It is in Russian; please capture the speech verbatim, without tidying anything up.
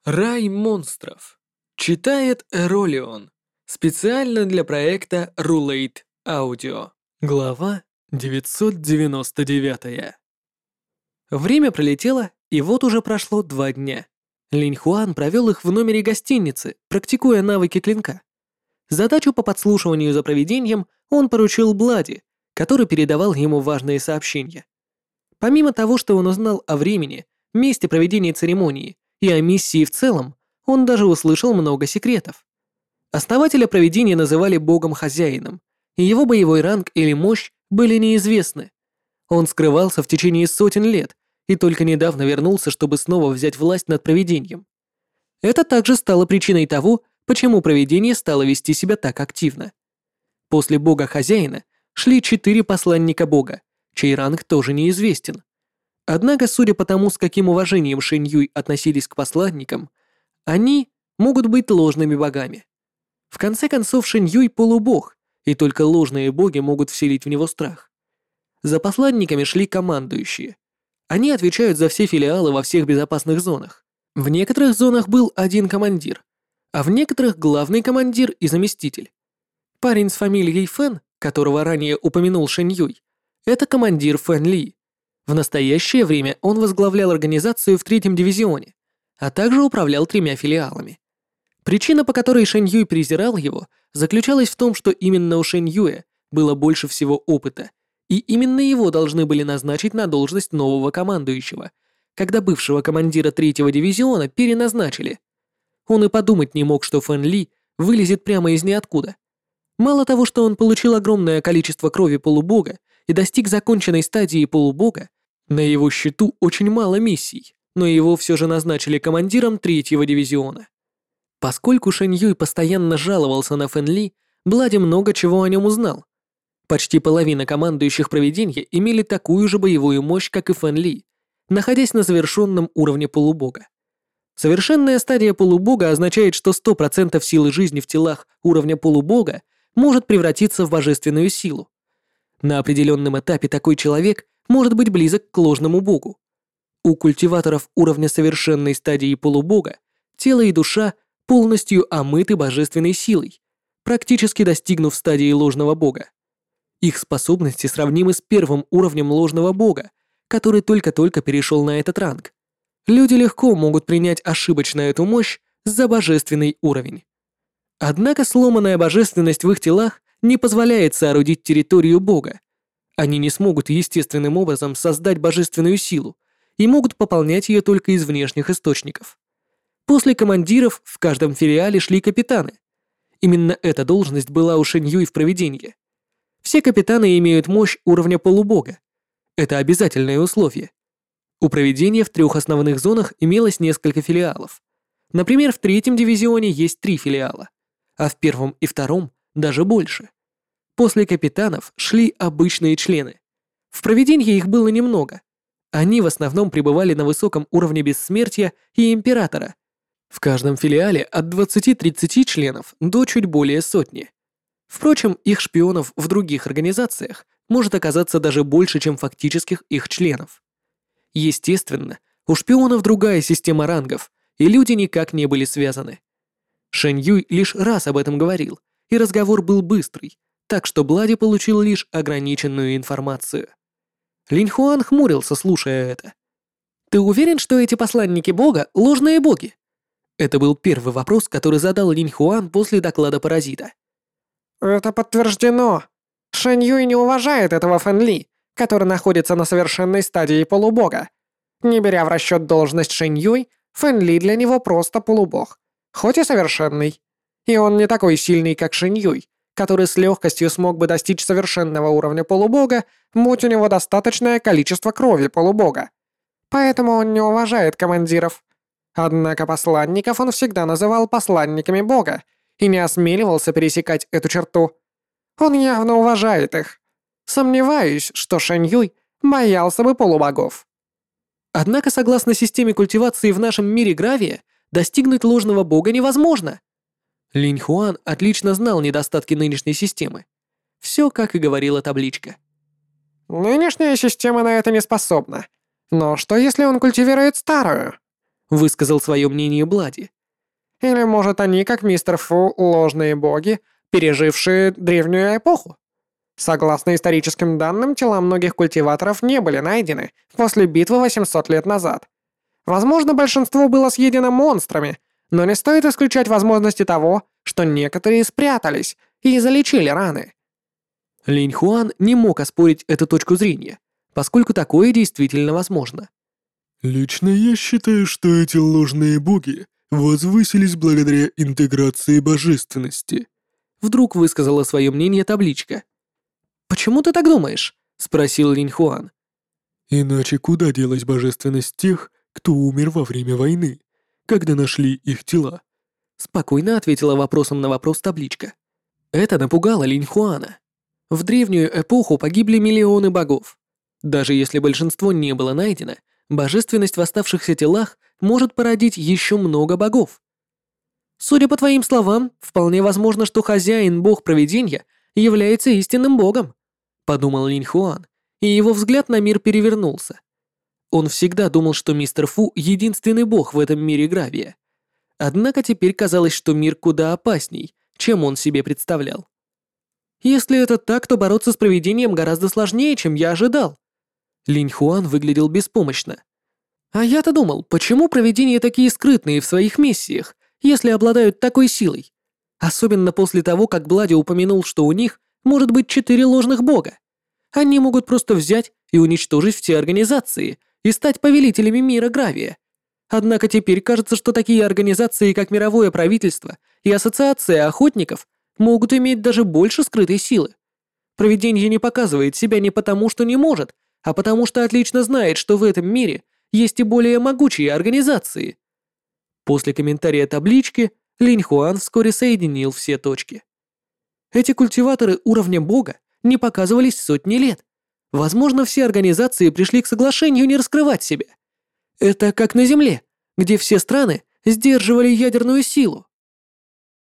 Рай монстров. Читает Эролион. Специально для проекта Rulate Audio. Глава девятьсот девяносто девять. Время пролетело, и вот уже прошло два дня. Линь Хуан провел их в номере гостиницы, практикуя навыки клинка. Задачу по подслушиванию за провидением он поручил Блади, который передавал ему важные сообщения. Помимо того, что он узнал о времени, месте проведения церемонии и о миссии в целом, он даже услышал много секретов. Основателя провидения называли богом-хозяином, и его боевой ранг или мощь были неизвестны. Он скрывался в течение сотен лет и только недавно вернулся, чтобы снова взять власть над провидением. Это также стало причиной того, почему провидение стало вести себя так активно. После бога-хозяина шли четыре посланника бога, чей ранг тоже неизвестен. Однако, судя по тому, с каким уважением Шэнь Юй относились к посланникам, они могут быть ложными богами. В конце концов, Шэнь Юй полубог, и только ложные боги могут вселить в него страх. За посланниками шли командующие. Они отвечают за все филиалы во всех безопасных зонах. В некоторых зонах был один командир, а в некоторых главный командир и заместитель. Парень с фамилией Фэн, которого ранее упомянул Шэнь Юй, это командир Фэн Ли. В настоящее время он возглавлял организацию в третьем дивизионе, а также управлял тремя филиалами. Причина, по которой Шэнь Юй презирал его, заключалась в том, что именно у Шэнь Юя было больше всего опыта, и именно его должны были назначить на должность нового командующего, когда бывшего командира третьего дивизиона переназначили. Он и подумать не мог, что Фэн Ли вылезет прямо из ниоткуда. Мало того, что он получил огромное количество крови полубога и достиг законченной стадии полубога, на его счету очень мало миссий, но его все же назначили командиром третьего дивизиона. Поскольку Шэнь Юй постоянно жаловался на Фэн Ли, Блади много чего о нем узнал. Почти половина командующих провидения имели такую же боевую мощь, как и Фэн Ли, находясь на завершенном уровне полубога. Совершенная стадия полубога означает, что сто процентов силы жизни в телах уровня полубога может превратиться в божественную силу. На определенном этапе такой человек может быть близок к ложному богу. У культиваторов уровня совершенной стадии полубога тело и душа полностью омыты божественной силой, практически достигнув стадии ложного бога. Их способности сравнимы с первым уровнем ложного бога, который только-только перешел на этот ранг. Люди легко могут принять ошибочно эту мощь за божественный уровень. Однако сломанная божественность в их телах не позволяет соорудить территорию бога. Они не смогут естественным образом создать божественную силу и могут пополнять ее только из внешних источников. После командиров в каждом филиале шли капитаны. Именно эта должность была у Шэнь Юй в провидении. Все капитаны имеют мощь уровня полубога. Это обязательное условие. У провидения в трех основных зонах имелось несколько филиалов. Например, в третьем дивизионе есть три филиала, а в первом и втором даже больше. После капитанов шли обычные члены. В провидении их было немного. Они в основном пребывали на высоком уровне бессмертия и императора. В каждом филиале от двадцати-тридцати членов до чуть более сотни. Впрочем, их шпионов в других организациях может оказаться даже больше, чем фактических их членов. Естественно, у шпионов другая система рангов, и люди никак не были связаны. Шэнь Юй лишь раз об этом говорил, и разговор был быстрый, так что Блади получил лишь ограниченную информацию. Линь Хуан хмурился, слушая это. «Ты уверен, что эти посланники бога — ложные боги?» Это был первый вопрос, который задал Линь Хуан после доклада паразита. «Это подтверждено. Шэнь Юй не уважает этого Фэн Ли, который находится на совершенной стадии полубога. Не беря в расчет должность Шэнь Юй, Фэн Ли для него просто полубог, хоть и совершенный. И он не такой сильный, как Шэнь Юй, который с легкостью смог бы достичь совершенного уровня полубога, будь у него достаточное количество крови полубога. Поэтому он не уважает командиров. Однако посланников он всегда называл посланниками бога и не осмеливался пересекать эту черту. Он явно уважает их. Сомневаюсь, что Шэнь Юй боялся бы полубогов. Однако, согласно системе культивации в нашем мире гравия, достигнуть ложного бога невозможно. Линь Хуан отлично знал недостатки нынешней системы. Все, как и говорила табличка. Нынешняя система на это не способна. Но что если он культивирует старую? высказал свое мнение Блади. Или, может, они, как мистер Фу, ложные боги, пережившие древнюю эпоху? Согласно историческим данным, тела многих культиваторов не были найдены после битвы восемьсот лет назад. Возможно, большинство было съедено монстрами, но не стоит исключать возможности того, что некоторые спрятались и залечили раны. Линь Хуан не мог оспорить эту точку зрения, поскольку такое действительно возможно. Лично я считаю, что эти ложные боги возвысились благодаря интеграции божественности. Вдруг высказала свое мнение табличка. «Почему ты так думаешь?» — спросил Линь Хуан. Иначе куда делась божественность тех, кто умер во время войны, когда нашли их тела? Спокойно ответила вопросом на вопрос табличка. Это напугало Линь Хуана. В древнюю эпоху погибли миллионы богов. Даже если большинство не было найдено, божественность в оставшихся телах может породить еще много богов. Судя по твоим словам, вполне возможно, что хозяин, бог провидения, является истинным богом, подумал Линь Хуан, и его взгляд на мир перевернулся. Он всегда думал, что мистер Фу единственный бог в этом мире гравия. Однако теперь казалось, что мир куда опасней, чем он себе представлял. Если это так, то бороться с провидением гораздо сложнее, чем я ожидал. Линь Хуан выглядел беспомощно. А я-то думал, почему провидения такие скрытные в своих миссиях, если обладают такой силой? Особенно после того, как Блади упомянул, что у них может быть четыре ложных бога. Они могут просто взять и уничтожить все организации и стать повелителями мира Гравия. Однако теперь кажется, что такие организации, как Мировое правительство и Ассоциация охотников, могут иметь даже больше скрытой силы. Провидение не показывает себя не потому, что не может, а потому что отлично знает, что в этом мире есть и более могучие организации. После комментария таблички Линь Хуан вскоре соединил все точки. Эти культиваторы уровня бога не показывались сотни лет. Возможно, все организации пришли к соглашению не раскрывать себя. Это как на Земле, где все страны сдерживали ядерную силу.